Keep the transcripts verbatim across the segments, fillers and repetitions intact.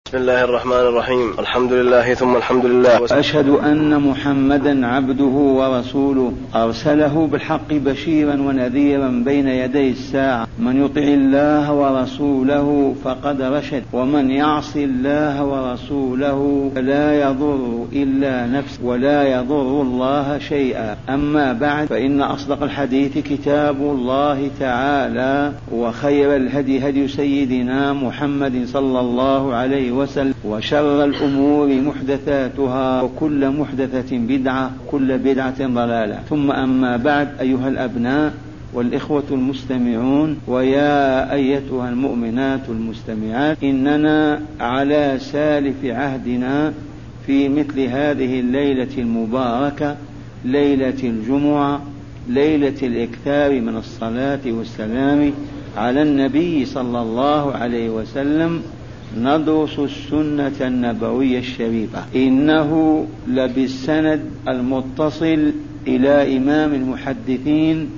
بسم الله الرحمن الرحيم. الحمد لله ثم الحمد لله، وأشهد أن محمدا عبده ورسوله أرسله بالحق بشيرا ونذيرا بين يدي الساعة. من يطع الله ورسوله فقد رشد، ومن يعص الله ورسوله فلا يضر إلا نفسه ولا يضر الله شيئا. أما بعد، فإن أصدق الحديث كتاب الله تعالى، وخير الهدي هدي سيدنا محمد صلى الله عليه وسلم، وشر الأمور محدثاتها، وكل محدثة بدعة، كل بدعة ضلالة. ثم أما بعد، أيها الأبناء والإخوة المستمعون، ويا أيتها المؤمنات المستمعات، إننا على سالف عهدنا في مثل هذه الليلة المباركة، ليلة الجمعة، ليلة الإكثار من الصلاة والسلام على النبي صلى الله عليه وسلم، ندرس السنة النبوية الشريفة. إنه لبالسند المتصل إلى إمام المحدثين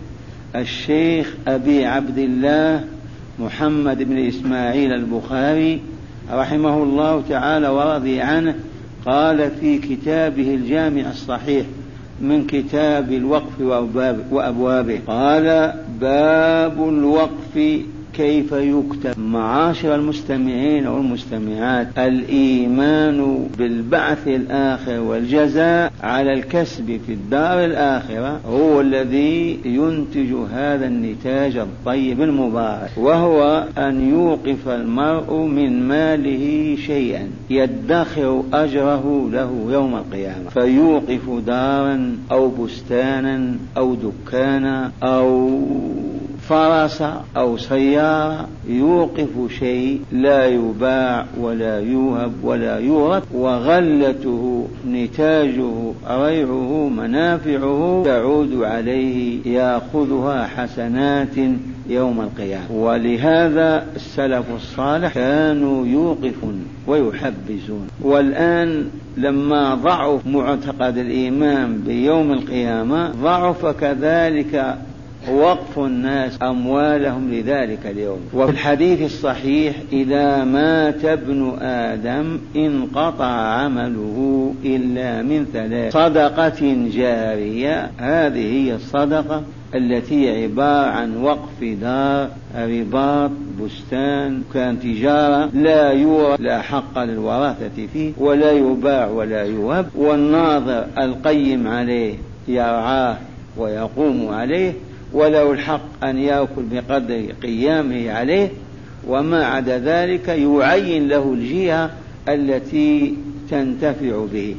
الشيخ أبي عبد الله محمد بن إسماعيل البخاري رحمه الله تعالى ورضي عنه، قال في كتابه الجامع الصحيح من كتاب الوقف وأبوابه، قال: باب الوقف كيف يكتب. معاشر المستمعين والمستمعات، الإيمان بالبعث الآخر والجزاء على الكسب في الدار الآخرة هو الذي ينتج هذا النتاج الطيب المبارك، وهو أن يوقف المرء من ماله شيئا يدخر أجره له يوم القيامة، فيوقف دارا أو بستانا أو دكانا أو فرس أو سيارة، يوقف شيء لا يباع ولا يوهب ولا يورث، وغلته نتاجه ريعه منافعه تعود عليه، يأخذها حسنات يوم القيامة. ولهذا السلف الصالح كانوا يوقفون ويحبزون. والآن لما ضعف معتقد الإيمان بيوم القيامة، ضعف كذلك وقف الناس أموالهم لذلك اليوم. وفي الحديث الصحيح: إذا مات ابن آدم انقطع عمله إلا من ثلاث: صدقة جارية، هذه هي الصدقة التي عبارة عن وقف دار، رباط، بستان، كان تجارة لا يورث، لا حق للوراثة فيه، ولا يباع ولا يوهب، والناظر القيم عليه يرعاه ويقوم عليه، وله الحق أن يأكل بقدر قيامه عليه، وما عدا ذلك يعين له الجهة التي تنتفع به،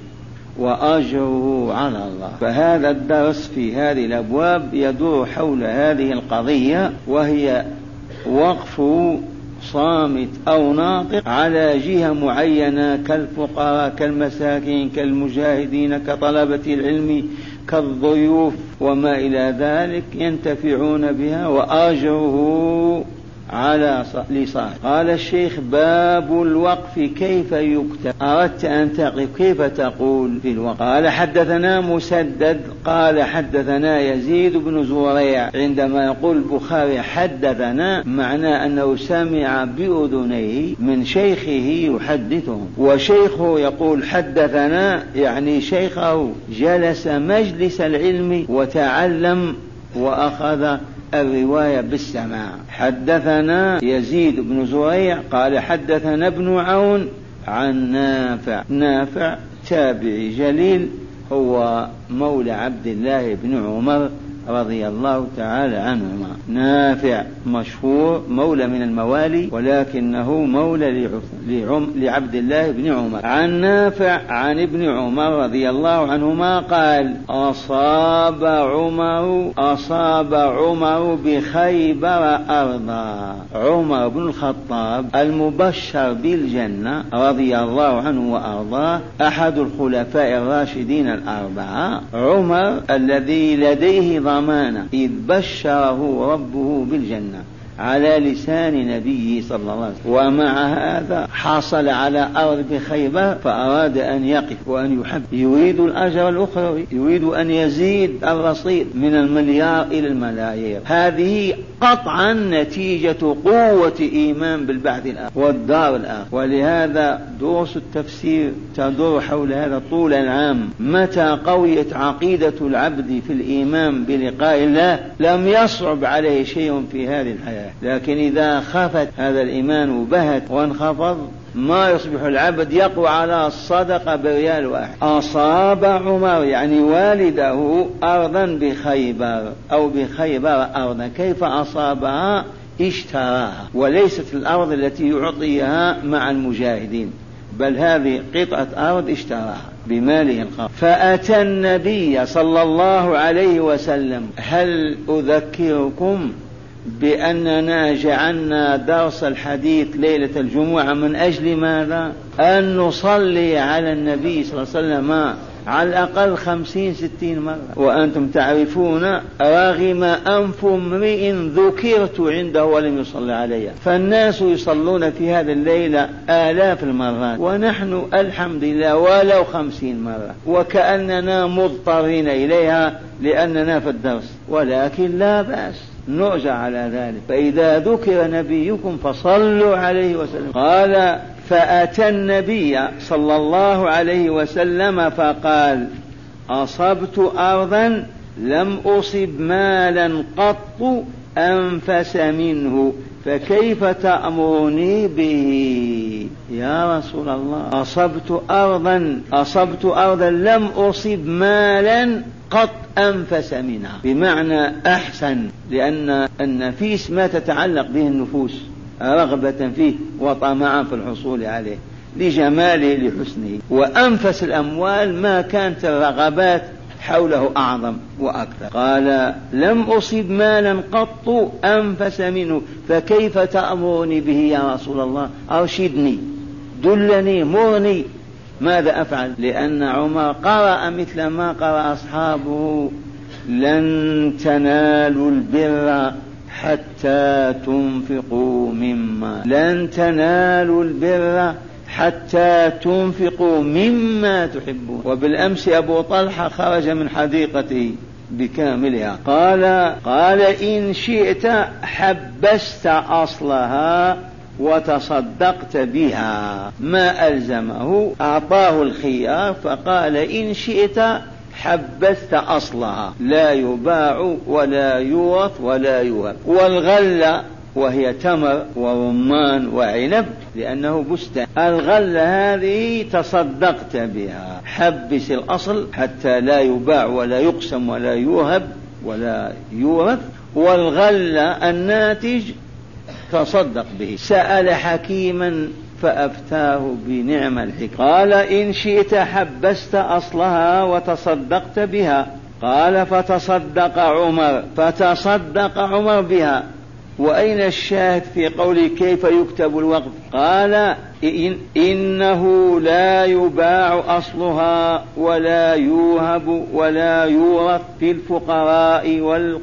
وأجره على الله. فهذا الدرس في هذه الأبواب يدور حول هذه القضية، وهي وقف صامت أو ناطق على جهة معينة، كالفقراء، كالمساكين، كالمجاهدين، كطلبة العلم، كالضيوف وما إلى ذلك، ينتفعون بها، وأجره على لصاحب. قال الشيخ: باب الوقف كيف يكتب. أردت أن تقف كيف تقول في الوقف؟ قال: حدثنا مسدد قال حدثنا يزيد بن زريع. عندما يقول البخاري حدثنا، معناه أنه سمع بأذنيه من شيخه يحدثهم، وشيخه يقول حدثنا، يعني شيخه جلس مجلس العلم وتعلم وأخذ الرواية بالسماع. حدثنا يزيد بن زريع قال حدثنا ابن عون عن نافع. نافع تابعي جليل، هو مولى عبد الله بن عمر رضي الله تعالى عنهما. نافع مشهور مولى من الموالي، ولكنه مولى لعبد الله بن عمر. عن نافع عن ابن عمر رضي الله عنهما قال: أصاب عمر أصاب عمر بخيبر أرضا. عمر بن الخطاب المبشر بالجنة رضي الله عنه وأرضاه، أحد الخلفاء الراشدين الأربعة. عمر الذي لديه ضمانة إذ بشره ربه بالجنة، على لسان نبيه صلى الله عليه وسلم. ومع هذا حصل على أرض بخيبر فأراد أن يقف وأن يحب، يريد الأجر الأخروي، يريد أن يزيد الرصيد من المليار إلى الملايير. هذه قطعا نتيجة قوة إيمان بالبعث الآخر والدار الآخر. ولهذا دروس التفسير تدور حول هذا طول العام. متى قويت عقيدة العبد في الإيمان بلقاء الله لم يصعب عليه شيء في هذه الحياة، لكن إذا خفت هذا الإيمان وبهت وانخفض ما يصبح العبد يقوى على الصدقة بريال واحد. أصاب عمر يعني والده أرضا بخيبر أو بخيبر أرضا، كيف أصابها؟ اشتراها، وليست الأرض التي يعطيها مع المجاهدين، بل هذه قطعة أرض اشتراها بماله الخاص. فأتى النبي صلى الله عليه وسلم: هل أذكركم بأننا جعلنا درس الحديث ليلة الجمعة من أجل ماذا؟ أن نصلي على النبي صلى الله عليه وسلم على الأقل خمسين ستين مرة. وأنتم تعرفون رغم أنف امرئ ذكرت عنده ولم يصلي علي. فالناس يصلون في هذه الليلة آلاف المرات، ونحن الحمد لله ولو خمسين مرة، وكأننا مضطرين إليها لأننا في الدرس، ولكن لا بأس نؤجر على ذلك. فإذا ذكر نبيكم فصلوا عليه وسلم. قال: فأتى النبي صلى الله عليه وسلم فقال: أصبت أرضا لم أصب مالا قط أنفس منه، فكيف تأمرني به؟ يا رسول الله، أصبت أرضا أصبت أرضا لم أصب مالا قط أنفس منها، بمعنى أحسن، لأن النفيس ما تتعلق به النفوس رغبة فيه وطمعا في الحصول عليه لجماله لحسنه. وأنفس الأموال ما كانت الرغبات حوله أعظم وأكثر. قال: لم أصب مالا قط أنفس منه، فكيف تأمرني به يا رسول الله؟ أرشدني، دلني، مرني، ماذا أفعل؟ لأن عمر قرأ مثل ما قرأ أصحابه: لن تنالوا البر حتى تنفقوا مما لن تنالوا البر حتى تنفقوا مما تحبون. وبالأمس أبو طلحة خرج من حديقته بكاملها، قال قال إن شئت حبست أصلها وتصدقت بها، ما ألزمه، أعطاه الخيار فقال إن شئت حبست أصلها، لا يباع ولا يورث ولا يوهب. والغلة وهي تمر ورمان وعنب لأنه بستان، الغلة هذه تصدقت بها، حبس الأصل حتى لا يباع ولا يقسم ولا يوهب ولا يورث، والغلة الناتج تصدق به. سأل حكيما فأفتاه بنعم الحكمة. قال إن شئت حبست أصلها وتصدقت بها. قال فتصدق عمر فتصدق عمر بها. وأين الشاهد في قوله كيف يكتب الوقف؟ قال إن إنه لا يباع أصلها ولا يوهب ولا يورث في الفقراء وال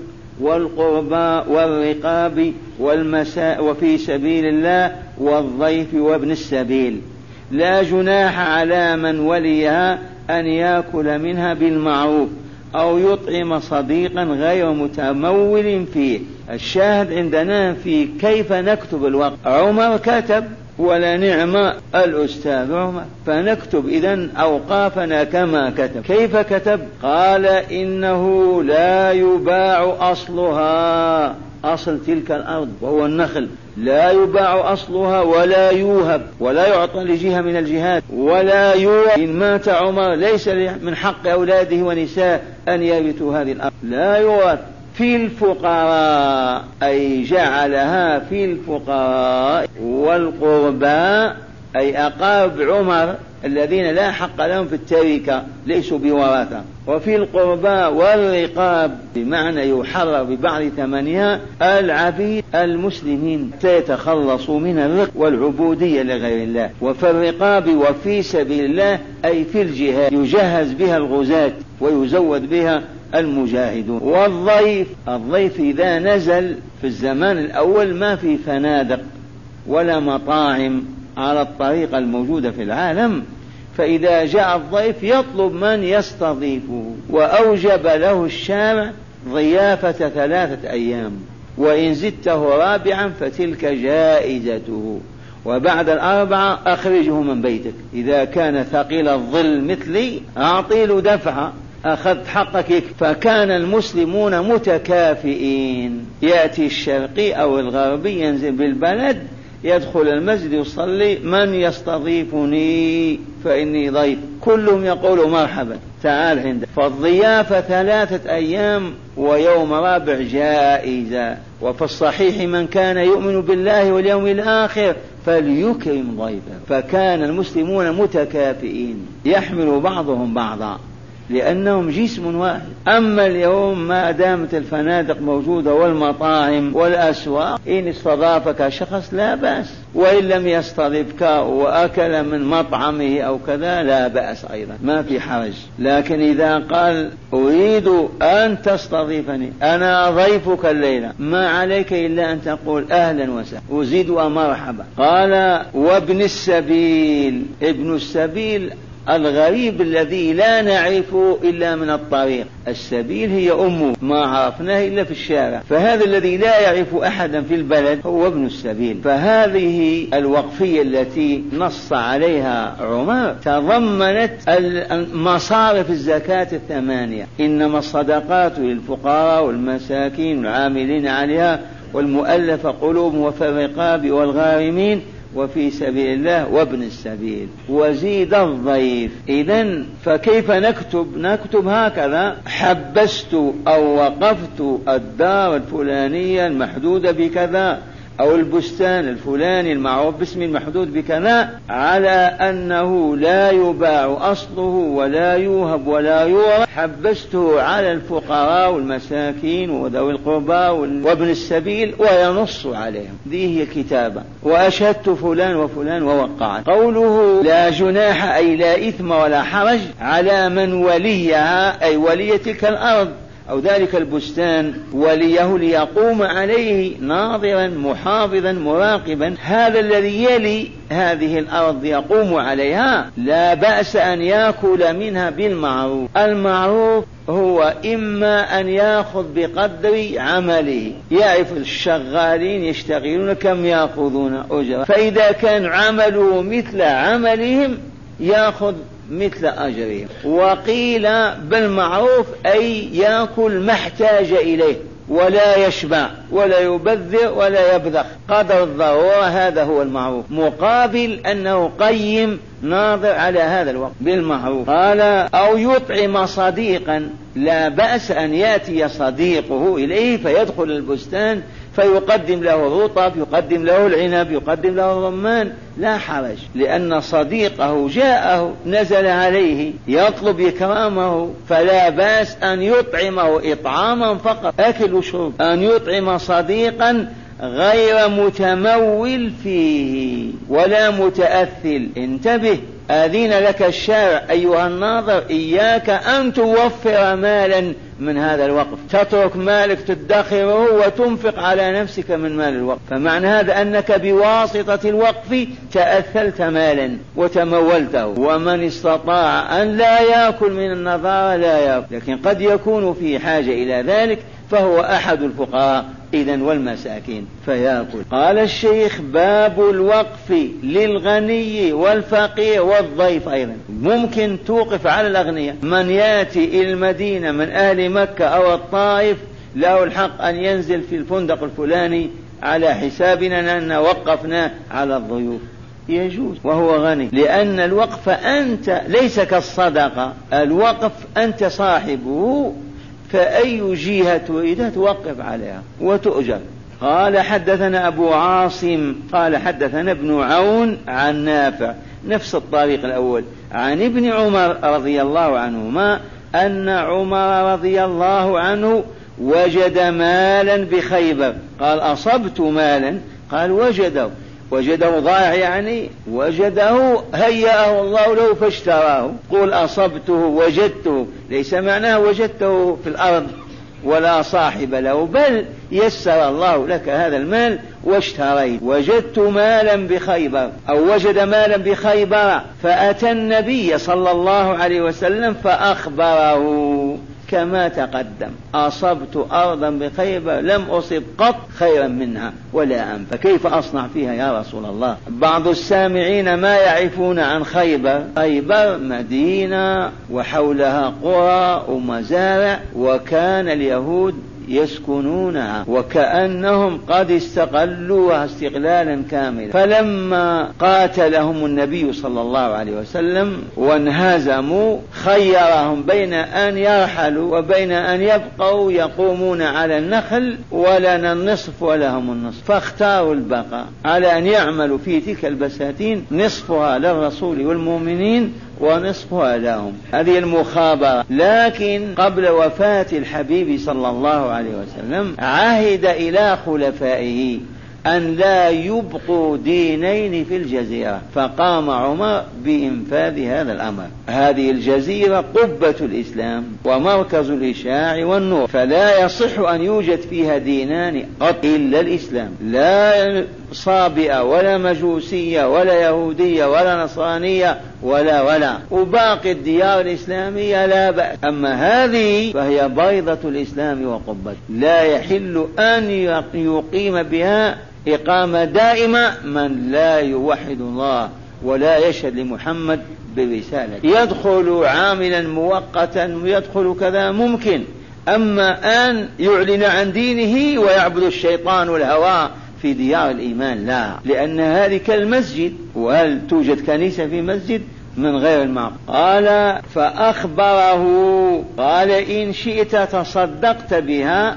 والقربى والرقاب والمساء وفي سبيل الله والضيف وابن السبيل، لا جناح على من وليها أن يأكل منها بالمعروف أو يطعم صديقا غير متمول فيه. الشاهد عندنا في كيف نكتب الوقت. عمر كتب ولا نعم الأستاذ عمر، فنكتب إذن أوقافنا كما كتب. كيف كتب؟ قال إنه لا يباع أصلها، أصل تلك الأرض وهو النخل، لا يباع أصلها ولا يوهب، ولا يعطى لجهة من الجهات ولا يورث. إن مات عمر ليس من حق أولاده ونساء أن يرثوا هذه الأرض، لا يورث. في الفقراء أي جعلها في الفقراء، والقربى أي أقارب عمر الذين لا حق لهم في التركة ليسوا بورثة. وفي القربى والرقاب بمعنى يحرر ببعض ثمنها العبيد المسلمين يتخلصوا من الرق والعبودية لغير الله. وفي الرقاب وفي سبيل الله أي في الجهاد يجهز بها الغزاة ويزود بها المجاهدون. والضيف الضيف إذا نزل في الزمان الأول ما في فنادق ولا مطاعم على الطريقة الموجودة في العالم، فإذا جاء الضيف يطلب من يستضيفه، وأوجب له الشارع ضيافة ثلاثة أيام، وإن زدته رابعا فتلك جائزته، وبعد الأربعة أخرجه من بيتك. إذا كان ثقيل الظل مثلي أعطي له دفعة، أخذت حقك. فكان المسلمون متكافئين، يأتي الشرقي أو الغربي ينزل بالبلد يدخل المسجد يصلي، من يستضيفني فإني ضيف، كلهم يقولوا مرحبا تعال عندك. فالضيافة ثلاثة أيام ويوم رابع جائزة. وفي الصحيح من كان يؤمن بالله واليوم الآخر فليكرم ضيفه. فكان المسلمون متكافئين يحمل بعضهم بعضا لأنهم جسم واحد. أما اليوم ما دامت الفنادق موجودة والمطاعم والأسواق، إن استضافك شخص لا بأس، وإن لم يستضفك وأكل من مطعمه أو كذا لا بأس أيضا، ما في حرج. لكن إذا قال أريد أن تستضيفني أنا ضيفك الليلة، ما عليك إلا أن تقول أهلا وسهلا أزيد ومرحبا. قال وابن السبيل، ابن السبيل الغريب الذي لا نعرفه إلا من الطريق. السبيل هي أمه، ما عرفناه إلا في الشارع، فهذا الذي لا يعرف أحدا في البلد هو ابن السبيل. فهذه الوقفية التي نص عليها عمر تضمنت مصارف الزكاة الثمانية، إنما الصدقات للفقراء والمساكين والعاملين عليها والمؤلف قلوبهم وفي الرقاب والغارمين وفي سبيل الله وابن السبيل. وزيد الضيف. إذن فكيف نكتب؟ نكتب هكذا: حبست أو وقفت الدار الفلانية المحدودة بكذا، أو البستان الفلاني المعروف باسم المحدود بكذا، على أنه لا يباع أصله ولا يوهب ولا يورث. حبسته على الفقراء والمساكين وذوي القربى وابن السبيل وينص عليهم. ذي هي كتابة. وأشهدت فلان وفلان ووقع. قوله لا جناح أي لا إثم ولا حرج على من وليها، أي ولي تلك الأرض أو ذلك البستان، وليه ليقوم عليه ناظرا محافظا مراقبا. هذا الذي يلي هذه الأرض يقوم عليها لا بأس أن يأكل منها بالمعروف. المعروف هو إما أن يأخذ بقدر عمله، يعرف الشغالين يشتغلون كم يأخذون أجرا، فإذا كان عمله مثل عملهم يأخذ مثل أجرهم. وقيل بالمعروف أي يأكل ما احتاج إليه ولا يشبع ولا يبذر ولا يبذخ، قدر الضرورة، هذا هو المعروف، مقابل أنه قيم ناظر على هذا الوقت بالمعروف. قال أو يطعم صديقا، لا بأس أن يأتي صديقه إليه فيدخل البستان فيقدم له الرطب، يقدم له العنب، يقدم له الرمان، لا حرج، لأن صديقه جاءه نزل عليه يطلب إكرامه، فلا بأس أن يطعمه إطعاما فقط، أكل وشرب. أن يطعم صديقا غير متمول فيه ولا متأثل. انتبه، أذن لك الشارع أيها الناظر إياك أن توفر مالا من هذا الوقف، تترك مالك تدخره وتنفق على نفسك من مال الوقف. فمعنى هذا أنك بواسطة الوقف تأثلت مالا وتمولته. ومن استطاع أن لا يأكل من النظارة لا يأكل، لكن قد يكون في حاجة إلى ذلك فهو أحد الفقراء إذن والمساكين فيأكل. قال الشيخ باب الوقف للغني والفقير والضيف. أيضا ممكن توقف على الأغنياء، من يأتي إلى المدينة من أهل مكة أو الطائف له الحق أن ينزل في الفندق الفلاني على حسابنا لأن وقفنا على الضيوف، يجوز وهو غني، لأن الوقف أنت ليس كالصدقة، الوقف أنت صاحبه، فأي جهة تريد توقف عليها وتؤجر. قال حدثنا أبو عاصم قال حدثنا ابن عون عن نافع، نفس الطريق الأول، عن ابن عمر رضي الله عنهما أن عمر رضي الله عنه وجد مالا بخيبر. قال أصبت مالا؟ قال وجده. وجده ضائع يعني وجده هيأه الله له فاشتراه. قل أصبته وجدته ليس معناه وجدته في الأرض ولا صاحب له، بل يسر الله لك هذا المال واشتريت. وجدت مالا بخيبر أو وجد مالا بخيبر فأتى النبي صلى الله عليه وسلم فأخبره كما تقدم: أصبت أرضا بخيبر لم أصب قط خيرا منها ولا أم، فكيف أصنع فيها يا رسول الله؟ بعض السامعين ما يعرفون عن خيبر. خيبر مدينة وحولها قرى ومزارع، وكان اليهود يسكنونها وكأنهم قد استقلوها استقلالا كاملا. فلما قاتلهم النبي صلى الله عليه وسلم وانهزموا خيرهم بين أن يرحلوا وبين أن يبقوا يقومون على النخل ولنا النصف ولهم النصف، فاختاروا البقاء على أن يعملوا في تلك البساتين، نصفها للرسول والمؤمنين ونصفها لهم. هذه المخابرة. لكن قبل وفاة الحبيب صلى الله عليه وسلم عهد إلى خلفائه أن لا يبقوا دينين في الجزيرة، فقام عمر بإنفاذ هذا الأمر. هذه الجزيرة قبة الإسلام ومركز الإشاع والنور، فلا يصح أن يوجد فيها دينان قط إلا الإسلام، لا صابئة ولا مجوسية ولا يهودية ولا نصرانية ولا ولا وباقي الديار الإسلامية لا بأس. أما هذه فهي بيضة الإسلام وقبة، لا يحل أن يقيم بها إقامة دائمة من لا يوحد الله ولا يشهد لمحمد برسالة. يدخل عاملا مؤقتا ويدخل كذا ممكن، أما أن يعلن عن دينه ويعبد الشيطان والهوى في ديار الإيمان لا، لأن هذه كالمسجد، وهل توجد كنيسة في مسجد من غير المعقول؟ قال فأخبره قال إن شئت تصدقت بها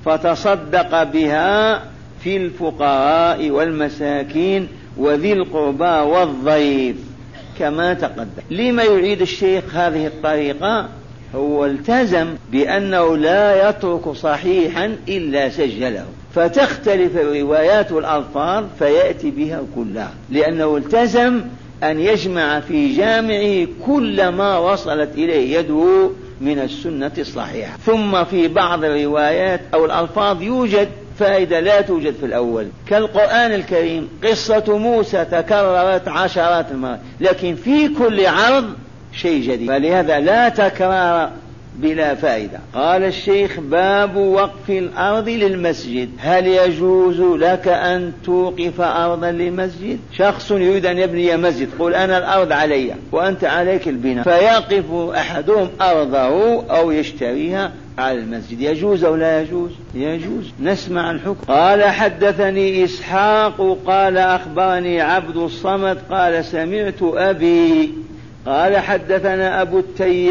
فتصدق بها في الفقراء والمساكين وذي القربى والضيف كما تقدم. لما يعيد الشيخ هذه الطريقة؟ هو التزم بأنه لا يترك صحيحا إلا سجله، فتختلف الروايات والألفاظ فيأتي بها كلها، لأنه التزم أن يجمع في جامعه كل ما وصلت إليه يده من السنة الصحيحة. ثم في بعض الروايات أو الألفاظ يوجد فائدة لا توجد في الأول، كالقرآن الكريم قصة موسى تكررت عشرات المرات، لكن في كل عرض شيء جديد، فلهذا لا تكرار بلا فائدة. قال الشيخ باب وقف الأرض للمسجد. هل يجوز لك أن توقف أرضا لمسجد؟ شخص يريد أن يبني مسجد، قل أنا الأرض علي وأنت عليك البناء، فيقف أحدهم أرضه أو يشتريها على المسجد، يجوز أو لا يجوز؟ يجوز. نسمع الحكم. قال حدثني إسحاق قال أخبرني عبد الصمد قال سمعت أبي قال حدثنا أبو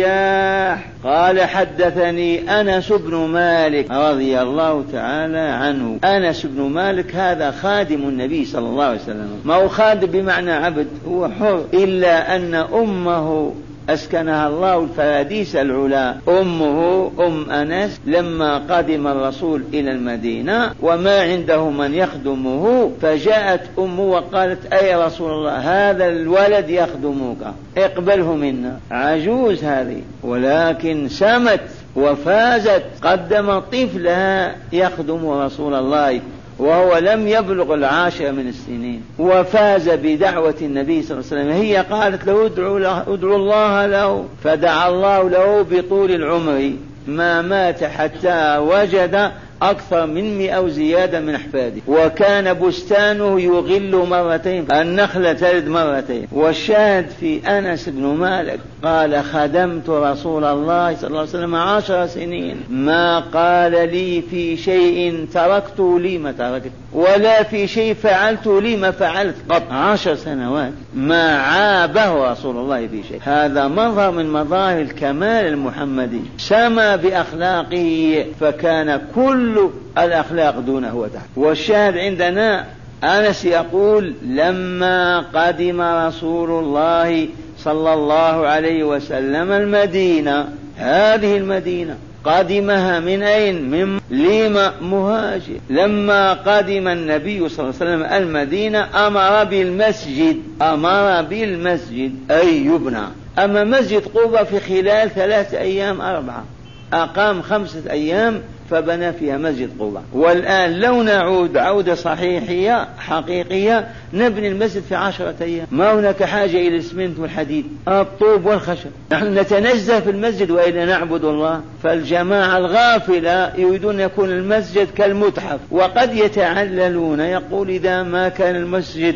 التياح قال حدثني أنس بن مالك رضي الله تعالى عنه. أنس بن مالك هذا خادم النبي صلى الله عليه وسلم، ما هو خادم بمعنى عبد، هو حر، إلا أن أمه أسكنها الله الفراديس العلا. أمه أم أنس لما قدم الرسول إلى المدينة وما عنده من يخدمه، فجاءت أمه وقالت أي رسول الله هذا الولد يخدمك اقبله منا. عجوز هذه، ولكن سمت وفازت، قدم طفلها يخدم رسول الله وهو لم يبلغ العاشر من السنين، وفاز بدعوة النبي صلى الله عليه وسلم. هي قالت له ادعو, له ادعو الله له، فدعا الله له بطول العمر، ما مات حتى وجد أكثر من مئة وزيادة من أحفاده، وكان بستانه يغل مرتين، النخلة تلد مرتين. والشاهد في أنس بن مالك قال خدمت رسول الله صلى الله عليه وسلم عشر سنين، ما قال لي في شيء تركته لي ما تركت، ولا في شيء فعلته لي ما فعلت قط. عشر سنوات ما عابه رسول الله في شيء. هذا مظهر من مظاهر الكمال المحمدي، سما بأخلاقه، فكان كل الأخلاق دونه وتحت. والشاهد عندنا أنس يقول لما قدم رسول الله صلى الله عليه وسلم المدينة، هذه المدينة قدمها من أين؟ من لما مهاجر. لما قدم النبي صلى الله عليه وسلم المدينة أمر بالمسجد، أمر بالمسجد أي يبنى. أما مسجد قباء في خلال ثلاثة أيام أربعة، أقام خمسة أيام فبنى فيها مسجد قباء. والآن لو نعود عودة صحيحية حقيقية نبني المسجد في عشرة أيام، ما هناك حاجة إلى الإسمنت والحديد، الطوب والخشب. نحن نتنزه في المسجد وإلى نعبد الله. فالجماعة الغافلة يريدون يكون المسجد كالمتحف، وقد يتعللون يقول إذا ما كان المسجد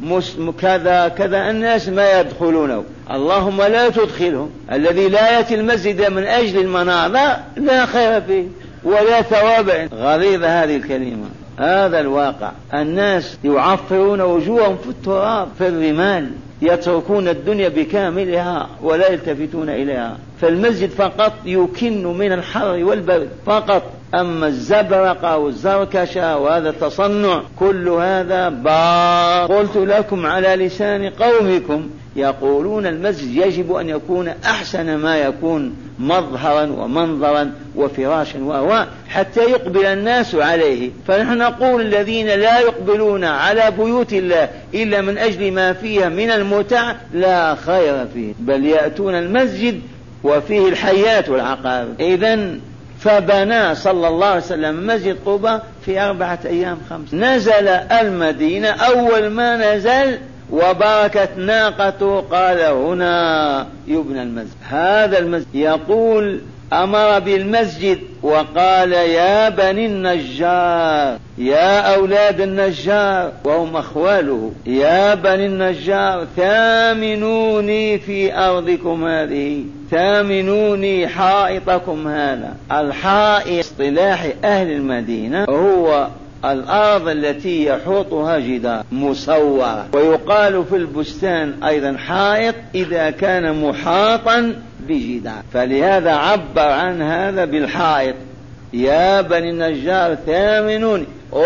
كذا كذا الناس ما يدخلونه، اللهم لا تدخلهم. الذي لا يأتي المسجد من أجل المناظر لا خير فيه ولا ثواب. غليظة هذه الكلمة. هذا الواقع، الناس يعفرون وجوههم في التراب في الرمال، يتركون الدنيا بكاملها ولا يلتفتون إليها. فالمسجد فقط يكن من الحر والبرد فقط، أما الزبرقة والزركشة وهذا التصنع كل هذا باطل. قلت لكم على لسان قومكم يقولون المسجد يجب أن يكون أحسن ما يكون مظهرا ومنظرا وفراشا وهو حتى يقبل الناس عليه. فنحن نقول الذين لا يقبلون على بيوت الله إلا من أجل ما فيها من المتع لا خير فيه، بل يأتون المسجد وفيه الحياة والعقارب. إذن فبنى صلى الله عليه وسلم مسجد قباء في أربعة أيام خمس. نزل المدينة، أول ما نزل وبركت ناقته قال هنا يبنى المسجد. هذا المسجد يقول أمر بالمسجد وقال يا بني النجار، يا أولاد النجار وهم أخواله، يا بني النجار ثامنوني في أرضكم هذه، ثامنوني حائطكم هذا. الحائط اصطلاح أهل المدينة هو الأرض التي يحوطها جدار مسورة، ويقال في البستان أيضا حائط إذا كان محاطا بجدار، فلهذا عبر عن هذا بالحائط. يا بني النجار ثامنون،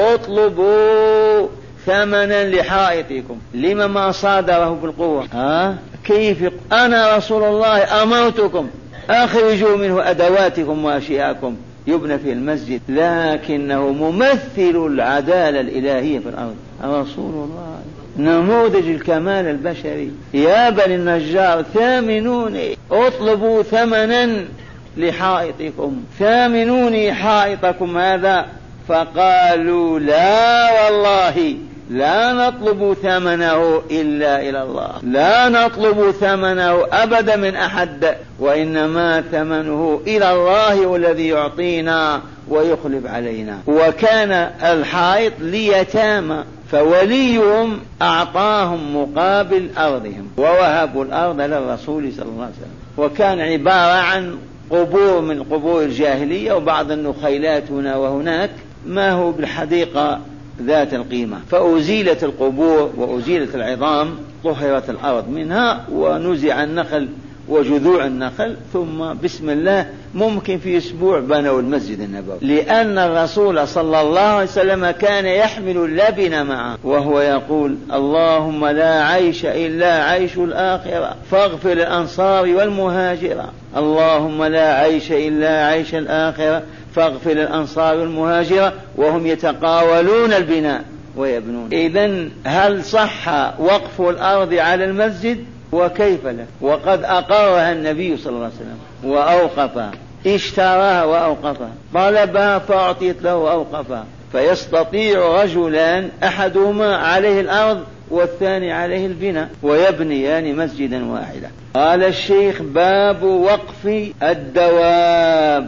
اطلبوا ثمنا لحائطكم. لما ما صادره بالقوة؟ ها كيف؟ أنا رسول الله أمرتكم أخرجوا منه أدواتكم وأشياءكم يبنى في المسجد، لكنه ممثل العدالة الإلهية في الأرض رسول الله، نموذج الكمال البشري. يا بني النجار ثامنوني، اطلبوا ثمنا لحائطكم، ثامنوني حائطكم هذا. فقالوا لا والله لا نطلب ثمنه إلا إلى الله، لا نطلب ثمنه أبدا من أحد، وإنما ثمنه إلى الله والذي يعطينا ويخلف علينا. وكان الحائط ليتامى، فوليهم أعطاهم مقابل أرضهم ووهبوا الأرض للرسول صلى الله عليه وسلم. وكان عبارة عن قبور من قبور الجاهلية وبعض النخيلات هنا وهناك، ما هو بالحديقة ذات القيمة. فأزيلت القبور وأزيلت العظام، طهرت الأرض منها ونزع النخل وجذوع النخل، ثم بسم الله ممكن في أسبوع بنوا المسجد النبوي، لأن الرسول صلى الله عليه وسلم كان يحمل اللبن معه وهو يقول اللهم لا عيش إلا عيش الآخرة فاغفر الأنصار والمهاجرة، اللهم لا عيش إلا عيش الآخرة فاغفر الأنصار والمهاجرة، وهم يتقاولون البناء ويبنون. إذن هل صح وقف الأرض على المسجد؟ وكيف له؟ وقد أقرها النبي صلى الله عليه وسلم وأوقفها، اشتراها وأوقفها، طلبها فأعطيت له وأوقفها. فيستطيع رجلان أحدهما عليه الأرض والثاني عليه البناء ويبنيان مسجدا واحدا. قال الشيخ باب وقف الدواب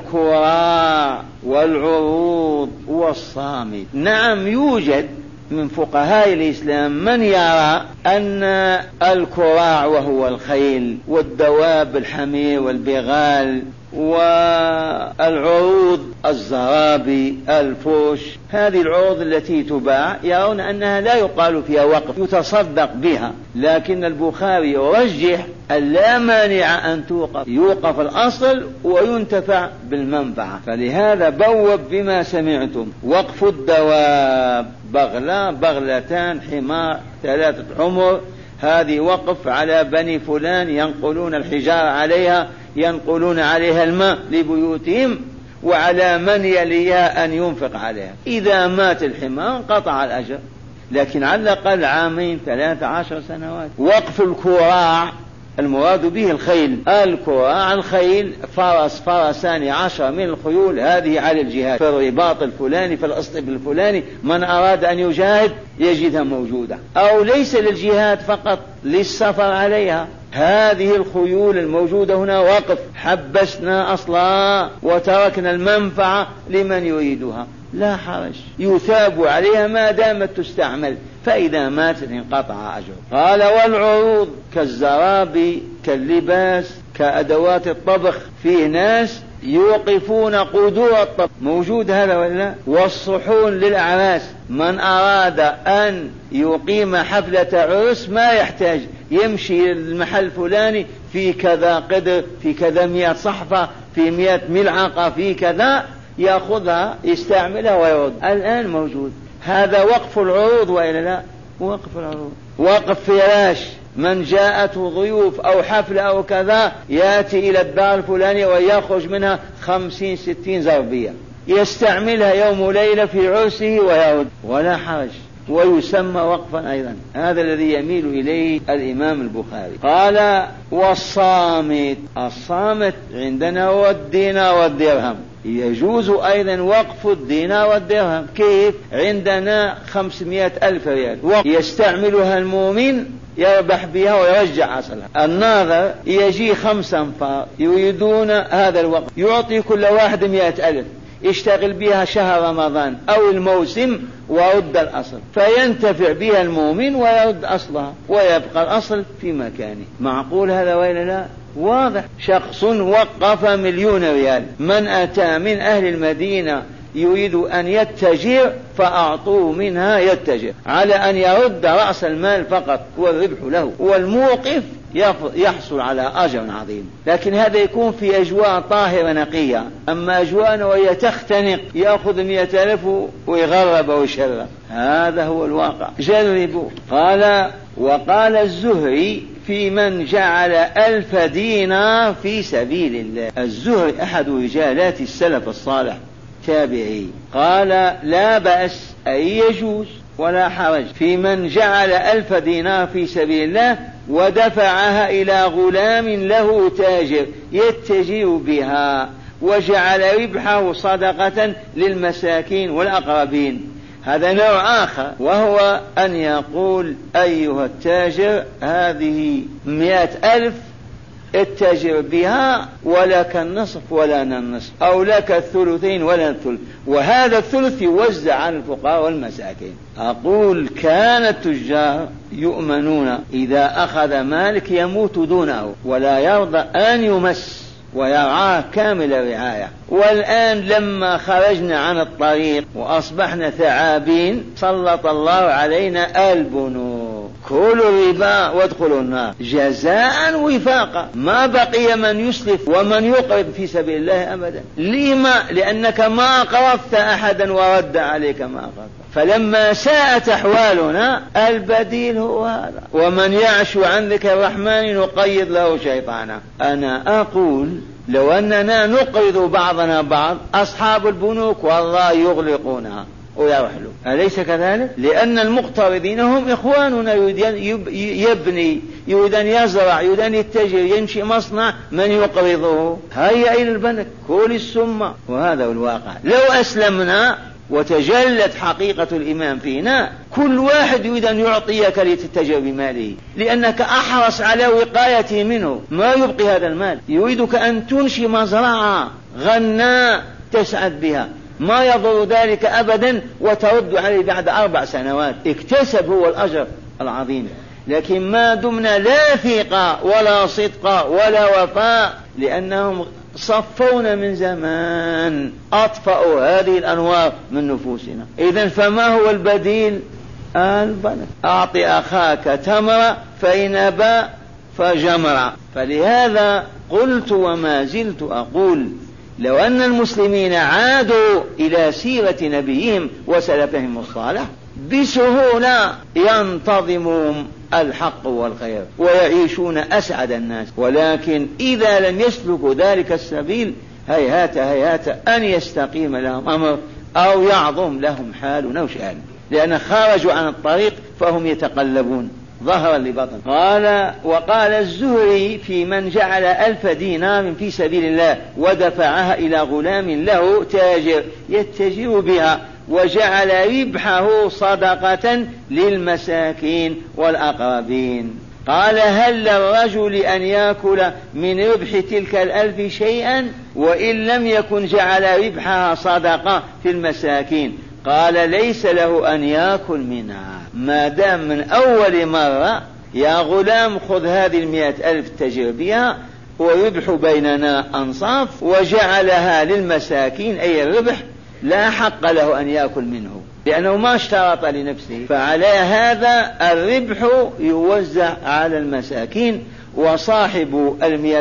والكراع والعروض والصامت. نعم يوجد من فقهاء الإسلام من يرى أن الكراع وهو الخيل والدواب الحمير والبغال والعروض الزرابي الفوش، هذه العروض التي تباع يرون أنها لا يقال فيها وقف يتصدق بها، لكن البخاري يرجح لا مانع أن توقف، يوقف الأصل وينتفع بالمنفعة. فلهذا بوب بما سمعتم وقف الدواب، بغلة بغلتان حمار ثلاثة حمر هذه وقف على بني فلان ينقلون الحجارة عليها، ينقلون عليها الماء لبيوتهم، وعلى من يليها أن ينفق عليها. إذا مات الحمار قطع الأجر، لكن على الأقل عامين ثلاثة عشر سنوات. وقف الكراع المراد به الخيل، الكراع الخيل فرس فرسان عشر من الخيول، هذه على الجهاد في الرباط الفلاني في الأسطبل الفلاني، من أراد أن يجاهد يجدها موجودة، أو ليس للجهاد فقط للسفر عليها. هذه الخيول الموجودة هنا وقف، حبسنا أصلا وتركنا المنفعة لمن يريدها، لا حرج، يثاب عليها ما دامت تستعمل، فإذا ماتت انقطع أجر. قال والعروض كالزرابي كاللباس كأدوات الطبخ، فيه ناس يوقفون قدور الطبخ، موجود هذا ولا؟ والصحون للأعراس، من أراد أن يقيم حفلة عرس ما يحتاج يمشي المحل فلاني في كذا قدر، في كذا مئة صحفة، في مئة ملعقة، في كذا، يأخذها يستعملها ويرد. الآن موجود هذا وقف العروض وإلا لا؟ وقف العروض. وقف فراش، من جاءته ضيوف أو حفلة أو كذا يأتي إلى الدار الفلانية ويخرج منها خمسين ستين زربية، يستعملها يوم وليلة في عرسه ويرد ولا حرج، ويسمى وقفا أيضا. هذا الذي يميل إليه الإمام البخاري. قال والصامت، الصامت عندنا هو الدينار والدرهم، يجوز أيضا وقف الدينار والدرهم. كيف؟ عندنا خمسمائة ألف ريال يستعملها المؤمن يربح بها ويرجع أصلها. الناظر يجي خمسة أنفار يريدون هذا الوقف، يعطي كل واحد مئة ألف يشتغل بها شهر رمضان أو الموسم ورد الأصل، فينتفع بها المؤمن ويرد أصلها ويبقى الأصل في مكانه. معقول هذا وإلا لا؟ واضح. شخص وقف مليون ريال، من أتى من أهل المدينة يريد أن يتجر فأعطوه منها يتجر، على أن يرد رأس المال فقط والربح له، والموقف يحصل على أجر عظيم. لكن هذا يكون في أجواء طاهرة نقية، أما أجواء وهي تختنق يأخذ مئة ألف ويغرب ويشرب، هذا هو الواقع. جربوا. قال وقال الزهري في من جعل ألف دينار في سبيل الله. الزهري أحد رجالات السلف الصالح تابعي، قال لا بأس أي يجوز ولا حرج في من جعل ألف دينار في سبيل الله ودفعها إلى غلام له تاجر يتجر بها، وجعل ربحه صدقة للمساكين والأقربين. هذا نوع آخر، وهو أن يقول أيها التاجر هذه مئة ألف اتجر بها ولك النصف ولا النصف، أو لك الثلثين ولا الثلث، وهذا الثلث يوزع على الفقراء والمساكين. أقول كان التجار يؤمنون إذا أخذ مالك يموت دونه ولا يرضى أن يمس ويرعاه كامل الرعاية. والآن لما خرجنا عن الطريق وأصبحنا ثعابين سلط الله علينا البنوك، كلوا الربا وادخلوا النار جزاء وفاقا، ما بقي من يسلف ومن يقرض في سبيل الله أبدا. لما؟ لأنك ما أقرضت أحدا ورد عليك ما أقرضت. فلما ساءت أحوالنا البديل هو هذا، ومن يعش عن ذكر الرحمن نقيض له شيطانا. أنا أقول لو أننا نقرض بعضنا بعض أصحاب البنوك والله يغلقونها ويرحلوا، أليس كذلك؟ لأن المقترضين هم إخواننا، يبني يريد أن يزرع يريد أن يتجر ينشئ مصنع، من يقرضه؟ هيا إلى البنك كل السمة. وهذا هو الواقع. لو أسلمنا وتجلت حقيقة الإيمان فينا كل واحد يريد أن يعطيك لتتجر بماله، لأنك أحرص على وقايته منه، ما يبقي هذا المال. يريدك أن تنشي مزرعة غناء تسعد بها، ما يضر ذلك أبدا، وترد عليه بعد أربع سنوات اكتسب هو الأجر العظيم. لكن ما دمنا لا ثقة ولا صدق ولا وفاء، لأنهم صفونا من زمان، أطفأوا هذه الأنوار من نفوسنا. إذن فما هو البديل؟ البنك. أعطي أخاك تمر فإن أبى فجمر. فلهذا قلت وما زلت أقول لو أن المسلمين عادوا إلى سيرة نبيهم وسلفهم الصالح بسهولة ينتظمون الحق والخير ويعيشون أسعد الناس. ولكن إذا لم يسلكوا ذلك السبيل هيهات هيهات أن يستقيم لهم أمر أو يعظم لهم حال أو شأن، لأن خرجوا عن الطريق فهم يتقلبون ظهرا لبطن. قال وقال الزهري في من جعل ألف دينار في سبيل الله ودفعها إلى غلام له تاجر يتجر بها وجعل ربحه صدقة للمساكين والأقربين. قال هل للرجل أن يأكل من ربح تلك الألف شيئا وإن لم يكن جعل ربحها صدقة في المساكين؟ قال ليس له أن يأكل منها ما دام من أول مرة يا غلام خذ هذه المئة ألف تجر بها وربح بيننا أنصاف وجعلها للمساكين أي الربح لا حق له أن يأكل منه لأنه ما اشترط لنفسه. فعلى هذا الربح يوزع على المساكين وصاحب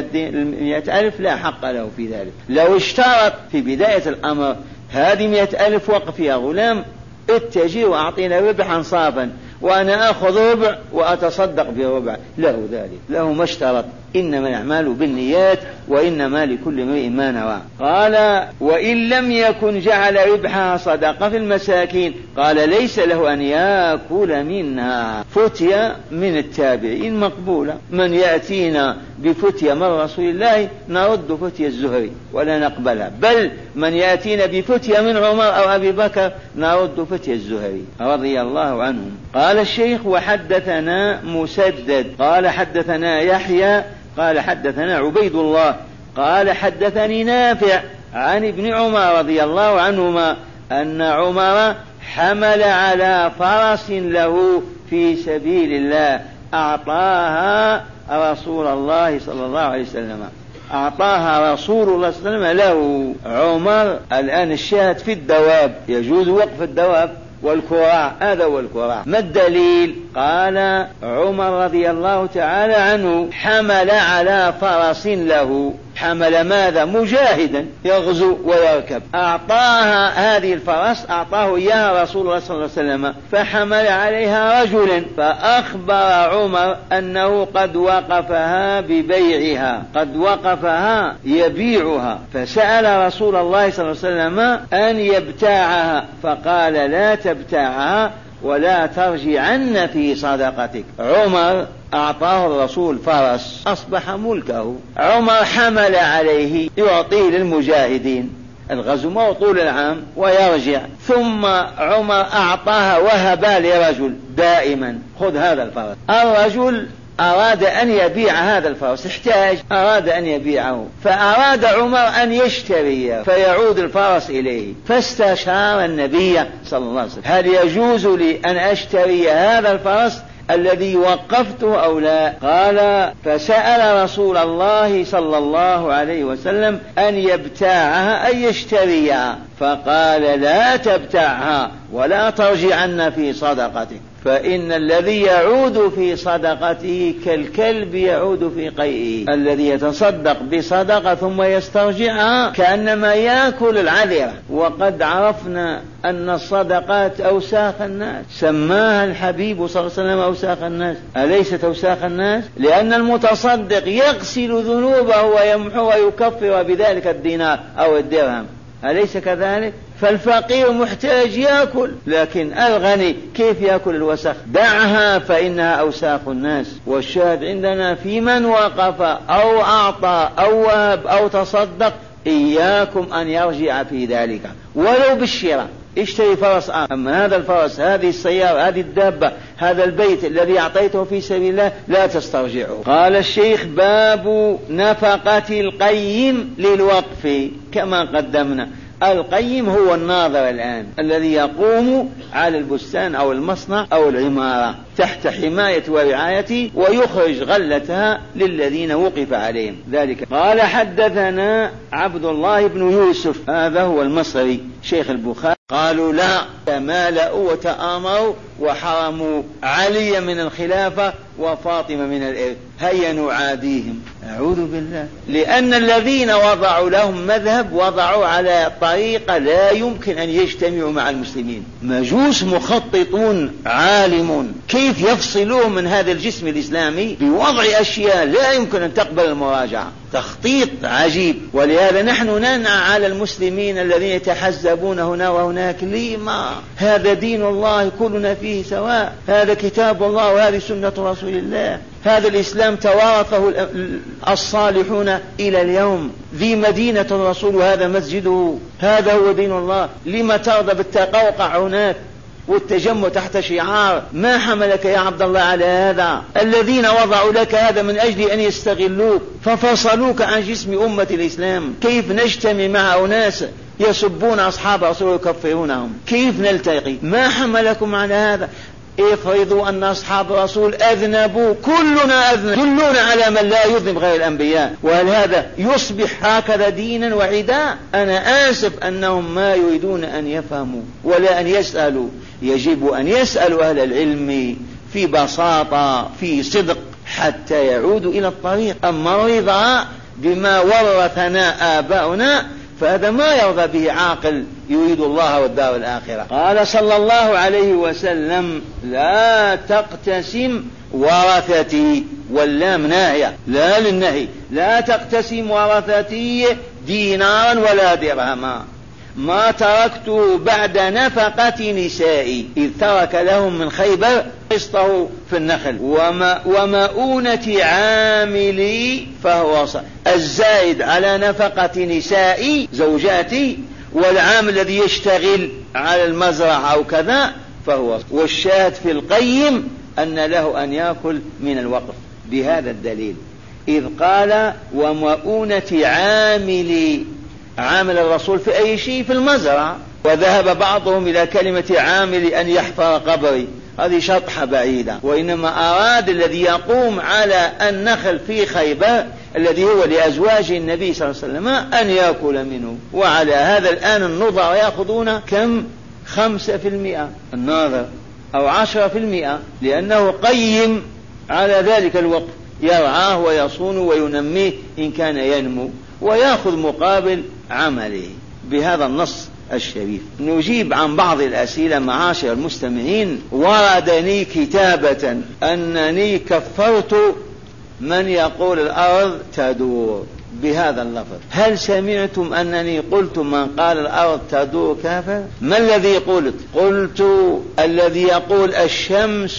المئة ألف لا حق له في ذلك. لو اشترط في بداية الأمر هذه مئة ألف وقف يا غلام اتجي وأعطينا ربحا صافا وأنا أخذ ربع وأتصدق بربع له ذلك، له ما اشترط. إنما الأعمال بالنيات وإنما لكل امرئ ما نوى. قال وإن لم يكن جعل ربحها صدقة في المساكين قال ليس له أن يأكل منها. فتية من التابعين مقبولة، من يأتينا بفتية من رسول الله نرد فتية الزهري ولا نقبلها، بل من يأتينا بفتية من عمر أو أبي بكر نرد فتية الزهري رضي الله عنهم. قال الشيخ وحدثنا مسدد قال حدثنا يحيى قال حدثنا عبيد الله قال حدثني نافع عن ابن عمر رضي الله عنهما أن عمر حمل على فرس له في سبيل الله أعطاها رسول الله صلى الله عليه وسلم أعطاها رسول الله صلى الله عليه وسلم له. عمر الآن الشاهد في الدواب يجوز وقف الدواب والكراع، هذا هو الكراع. ما الدليل؟ قال عمر رضي الله تعالى عنه حمل على فرس له. حمل ماذا؟ مجاهدا يغزو ويركب. أعطاها هذه الفرس أعطاه إياها رسول الله صلى الله عليه وسلم فحمل عليها رجلا فأخبر عمر أنه قد وقفها ببيعها، قد وقفها يبيعها. فسأل رسول الله صلى الله عليه وسلم أن يبتاعها فقال لا تبتاعها ولا ترجعن في صدقتك. عمر أعطاه الرسول فرس أصبح ملكه، عمر حمل عليه يعطيه للمجاهدين الغزو ما طول العام ويرجع، ثم عمر أعطاها وهبا لرجل دائما خذ هذا الفرس. الرجل أراد أن يبيع هذا الفرس، احتاج أراد أن يبيعه، فأراد عمر أن يشتريه فيعود الفرس إليه، فاستشار النبي صلى الله عليه وسلم هل يجوز لي أن أشتري هذا الفرس الذي وقفته أو لا؟ قال فسأل رسول الله صلى الله عليه وسلم أن يبتاعها أن يشتريها فقال لا تبتاعها ولا ترجعن في صدقتك، فإن الذي يعود في صدقته كالكلب يعود في قيئه. الذي يتصدق بصدقة ثم يسترجعها كأنما يأكل العذرة. وقد عرفنا أن الصدقات أوساخ الناس، سماها الحبيب صلى الله عليه وسلم أوساخ الناس. أليست أوساخ الناس؟ لأن المتصدق يغسل ذنوبه ويمحو ويكفر بذلك الدينار أو الدرهم، أليس كذلك؟ فالفقير محتاج يأكل، لكن الغني كيف يأكل الوسخ؟ دعها فإنها أوساخ الناس. والشاهد عندنا في من وقف أو أعطى أو وهب أو تصدق إياكم أن يرجع في ذلك ولو بالشراء. اشتري فرس آخر، أما هذا الفرس هذه السيارة هذه الدابة هذا البيت الذي أعطيته في سبيل الله لا تسترجعه. قال الشيخ باب نفقة القيم للوقف كما قدمنا. القيم هو الناظر الآن الذي يقوم على البستان أو المصنع أو العمارة تحت حماية ورعاية ويخرج غلتها للذين وقف عليهم ذلك. قال حدثنا عبد الله بن يوسف هذا هو المصري شيخ البخاري. قالوا لا، تمالأوا وتآمروا وحرموا علي من الخلافة وفاطمة من الإرث، هيا نعاديهم. أعوذ بالله. لأن الذين وضعوا لهم مذهب وضعوا على طريقة لا يمكن أن يجتمعوا مع المسلمين. مجوس مخططون عالمون كيف يفصلوه من هذا الجسم الإسلامي بوضع أشياء لا يمكن أن تقبل المراجعة. تخطيط عجيب. ولهذا نحن ننعى على المسلمين الذين يتحزبون هنا وهناك. لما هذا دين الله كلنا فيه سواء، هذا كتاب الله وهذه سنة رسول الله، هذا الإسلام توارثه الصالحون إلى اليوم. ذي مدينة الرسول وهذا مسجده، هذا هو دين الله. لما ترضى بالتقوقع هناك والتجمع تحت شعار؟ ما حملك يا عبد الله على هذا؟ الذين وضعوا لك هذا من أجل أن يستغلوك ففصلوك عن جسم أمة الإسلام. كيف نجتمع مع أناس يسبون أصحاب رسول ويكفرونهم؟ كيف نلتقي؟ ما حملكم على هذا؟ افرضوا أن أصحاب رسول أذنبوا، كلنا أذنب، كلنا على من لا يذنب غير الأنبياء. وهل هذا يصبح هكذا دينا وعداء؟ أنا آسف أنهم ما يريدون أن يفهموا ولا أن يسألوا. يجب أن يسألوا أهل العلم في بساطة في صدق حتى يعودوا إلى الطريق. أما رضا بما ورثنا آباؤنا فهذا ما يرضى به عاقل يريد الله والدار الآخرة. قال صلى الله عليه وسلم: لا تقتسم ورثتي، واللام ناهية لا للنهي، لا تقتسم ورثتي دينارا ولا درهما ما تركته بعد نفقة نسائي، إذ ترك لهم من خيبر قسطه في النخل وما ومؤونة عاملي فهو صح. الزائد على نفقة نسائي زوجاتي والعامل الذي يشتغل على المزرعة أو كذا فهو صح. والشاهد في القيم أن له أن يأكل من الوقف بهذا الدليل، إذ قال ومؤونة عاملي. عامل الرسول في أي شيء؟ في المزرعة. وذهب بعضهم إلى كلمة عامل أن يحفر قبري، هذه شطحة بعيدة، وإنما أراد الذي يقوم على النخل في خيبر الذي هو لأزواج النبي صلى الله عليه وسلم أن يأكل منه. وعلى هذا الآن النظر يأخذون كم؟ خمسة في المئة الناظر أو عشرة في المئة، لأنه قيم على ذلك الوقت، يرعاه ويصون وينميه إن كان ينمو، ويأخذ مقابل عمله بهذا النص الشريف. نجيب عن بعض الأسئلة معاشر المستمعين. وردني كتابة أنني كفرت من يقول الأرض تدور بهذا اللفظ. هل سمعتم أنني قلت من قال الأرض تدور كافر؟ ما الذي قلت؟ قلت الذي يقول الشمس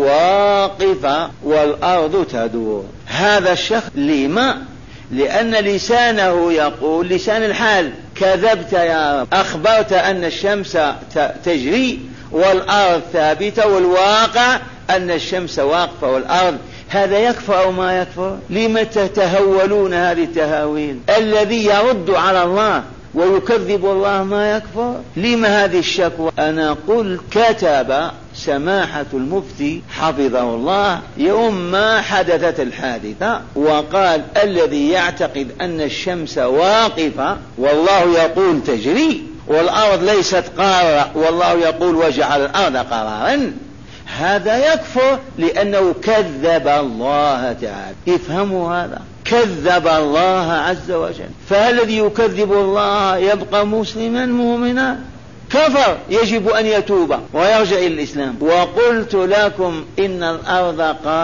واقفة والأرض تدور. هذا الشخص لما؟ لأن لسانه يقول، لسان الحال، كذبت يا رب، أخبرت أن الشمس تجري والأرض ثابتة، والواقع أن الشمس واقفة والأرض. هذا يكفر أو ما يكفر؟ لم تتهولون هذه التهاويل؟ الذي يرد على الله ويكذب الله ما يكفر؟ لما هذه الشكوى؟ أنا قل كتب سماحة المفتي حفظه الله يوم ما حدثت الحادثة وقال الذي يعتقد أن الشمس واقفة والله يقول تجري والأرض ليست قارة والله يقول وجعل الأرض قرارا، هذا يكفر لأنه كذب الله تعالى. افهموا هذا، كذب الله عز وجل. فالذي يكذب الله يبقى مسلما مؤمنا؟ كفر، يجب أن يتوب ويرجع إلى الإسلام. وقلت لكم إن الأرض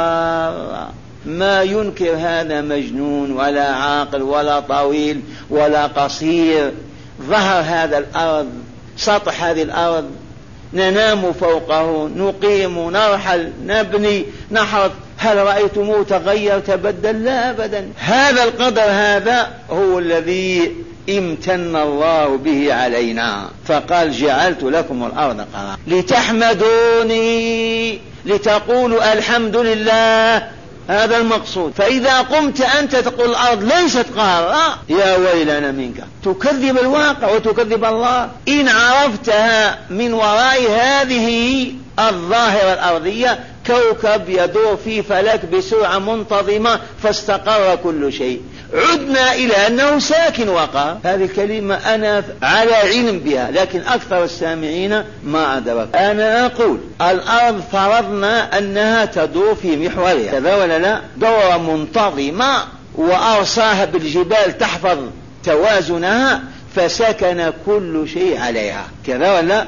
قارة، ما ينكر هذا مجنون ولا عاقل ولا طويل ولا قصير. ظهر هذا الأرض، سطح هذه الأرض، ننام فوقه، نقيم، نرحل، نبني، نحرث. هل رأيتموه تغير تبدل؟ لا أبدا. هذا القدر هذا هو الذي امتن الله به علينا، فقال جعلت لكم الأرض قرارا لتحمدوني، لتقولوا الحمد لله. هذا المقصود. فإذا قمت أنت تقول الأرض ليست قارة، يا ويلنا منك، تكذب الواقع وتكذب الله. إن عرفتها من وراء هذه الظاهرة الأرضية، كوكب يدور في فلك بسرعة منتظمة فاستقر كل شيء، عدنا إلى أنه ساكن وقار. هذه الكلمة أنا على علم بها، لكن أكثر السامعين ما أدرك. أنا أقول الأرض فرضنا أنها تدور في محورها، كذا ولا لا؟ دورة منتظمة، وأرصاها بالجبال تحفظ توازنها، فسكن كل شيء عليها، كذا ولا؟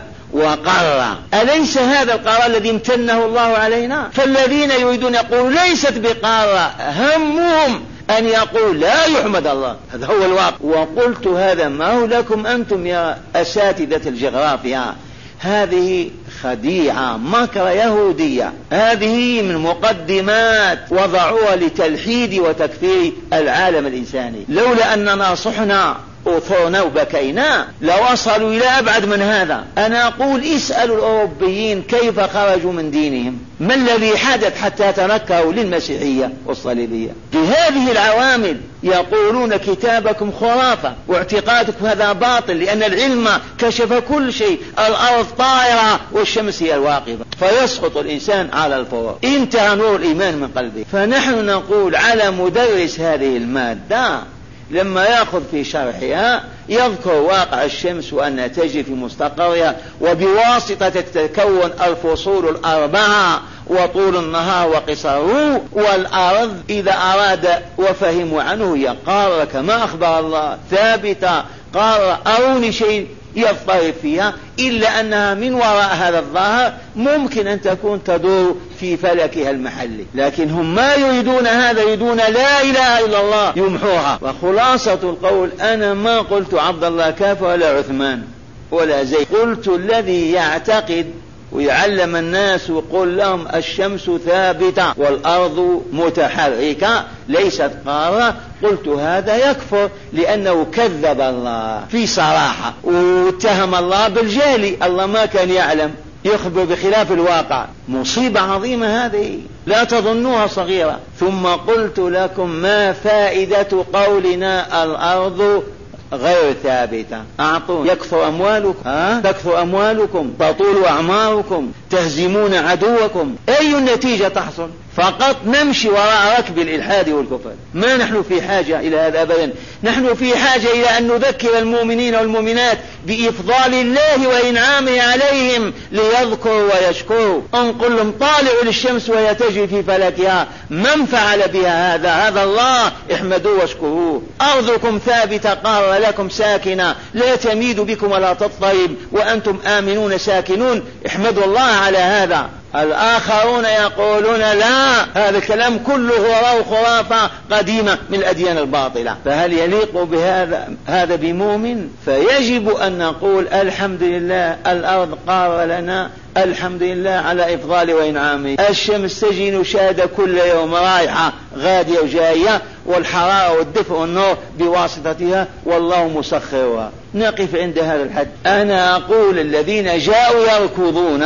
وقرر. أليس هذا القرار الذي امتنه الله علينا؟ فالذين يريدون يقولوا ليست بقارة، همهم أن يقول لا يحمد الله، هذا هو الواقع. وقلت هذا ما هو لكم أنتم يا أساتذة الجغرافيا، هذه خديعة، مكر يهودية، هذه من مقدمات وضعوها لتلحيد وتكفير العالم الإنساني. لولا أننا صحنا أثرنا وبكينا لوصلوا إلى أبعد من هذا. أنا أقول اسألوا الأوروبيين كيف خرجوا من دينهم، ما الذي حدث حتى تنكروا للمسيحية والصليبية؟ بهذه العوامل يقولون كتابكم خرافة واعتقادكم هذا باطل، لأن العلم كشف كل شيء، الأرض طائرة والشمس هي الواقفة، فيسقط الإنسان على الفور، انتهى نور الإيمان من قلبه. فنحن نقول على مدرس هذه المادة لما يأخذ في شرحها يذكر واقع الشمس وأنها تجري في مستقرها، وبواسطة تتكون الفصول الأربعة، وطول النهار وقصره، والأرض إذا أراد وفهموا عنه هي قارة كما أخبر الله، ثابتة قارة، أروني شيء يضطرب فيها، إلا أنها من وراء هذا الظاهر ممكن أن تكون تدور في فلكها المحلي، لكن هم ما يريدون هذا، يريدون لا إله إلا الله يمحوها. وخلاصة القول أنا ما قلت عبد الله كاف ولا عثمان ولا زيد، قلت الذي يعتقد ويعلم الناس ويقول لهم الشمس ثابتة والأرض متحركة ليست قارة، قلت هذا يكفر، لأنه كذب الله في صراحة واتهم الله بالجهل، الله ما كان يعلم، يخبر بخلاف الواقع. مصيبة عظيمة هذه، لا تظنوها صغيرة. ثم قلت لكم ما فائدة قولنا الأرض غير ثابتة؟ أعطون. يكثر أموالكم، ها؟ تكثر أموالكم، تطول أعماركم، تهزمون عدوكم، أي النتيجة تحصل؟ فقط نمشي وراء ركب الإلحاد والكفر. ما نحن في حاجة إلى هذا أبدا، نحن في حاجة إلى أن نذكر المؤمنين والمؤمنات بإفضال الله وإنعامه عليهم ليذكروا ويشكروا. انقل لهم طالعوا للشمس وهي تجري في فلكها، من فعل بها هذا؟ هذا الله، احمدوا واشكروه. أرضكم ثابتة قار لكم ساكنة، لا تميد بكم ولا تضطرب، وأنتم آمنون ساكنون، احمدوا الله على هذا. الآخرون يقولون لا، هذا الكلام كله وراء خرافة قديمة من الأديان الباطلة. فهل يليق بهذا هذا بمؤمن؟ فيجب أن نقول الحمد لله الأرض قار لنا، الحمد لله على إفضال وإنعامه. الشمس تجي نشاهد كل يوم رايحة غادية وجاية، والحرارة والدفء والنور بواسطتها، والله مسخرها. نقف عند هذا الحد. أنا أقول الذين جاءوا يركضون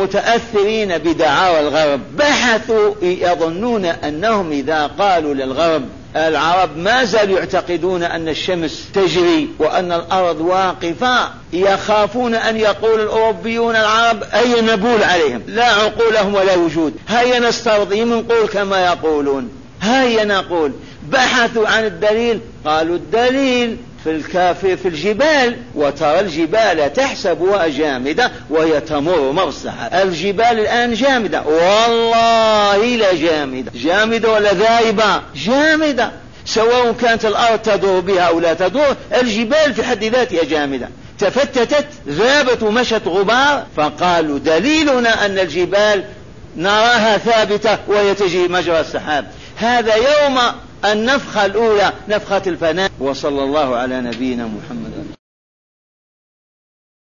متأثرين بدعاوى الغرب بحثوا يظنون أنهم إذا قالوا للغرب العرب ما زالوا يعتقدون أن الشمس تجري وأن الأرض واقفة، يخافون أن يقول الأوروبيون العرب أي نبول عليهم، لا عقولهم ولا وجود، هيا نسترضيهم نقول كما يقولون، هيا نقول. بحثوا عن الدليل، قالوا الدليل في الكافر في الجبال، وترى الجبال تحسبها جامدة وهي تمر مر السحاب. الجبال الآن جامدة، والله لا جامدة، جامدة ولا ذائبة؟ جامدة، سواء كانت الأرض تدور بها أو لا تدور، الجبال في حد ذاتها جامدة، تفتتت ذابت ومشت غبار. فقالوا دليلنا أن الجبال نراها ثابتة وهي تجري مجرى السحاب. هذا يوم النفخة الأولى، نفخة الفناء. وصلى الله على نبينا محمد.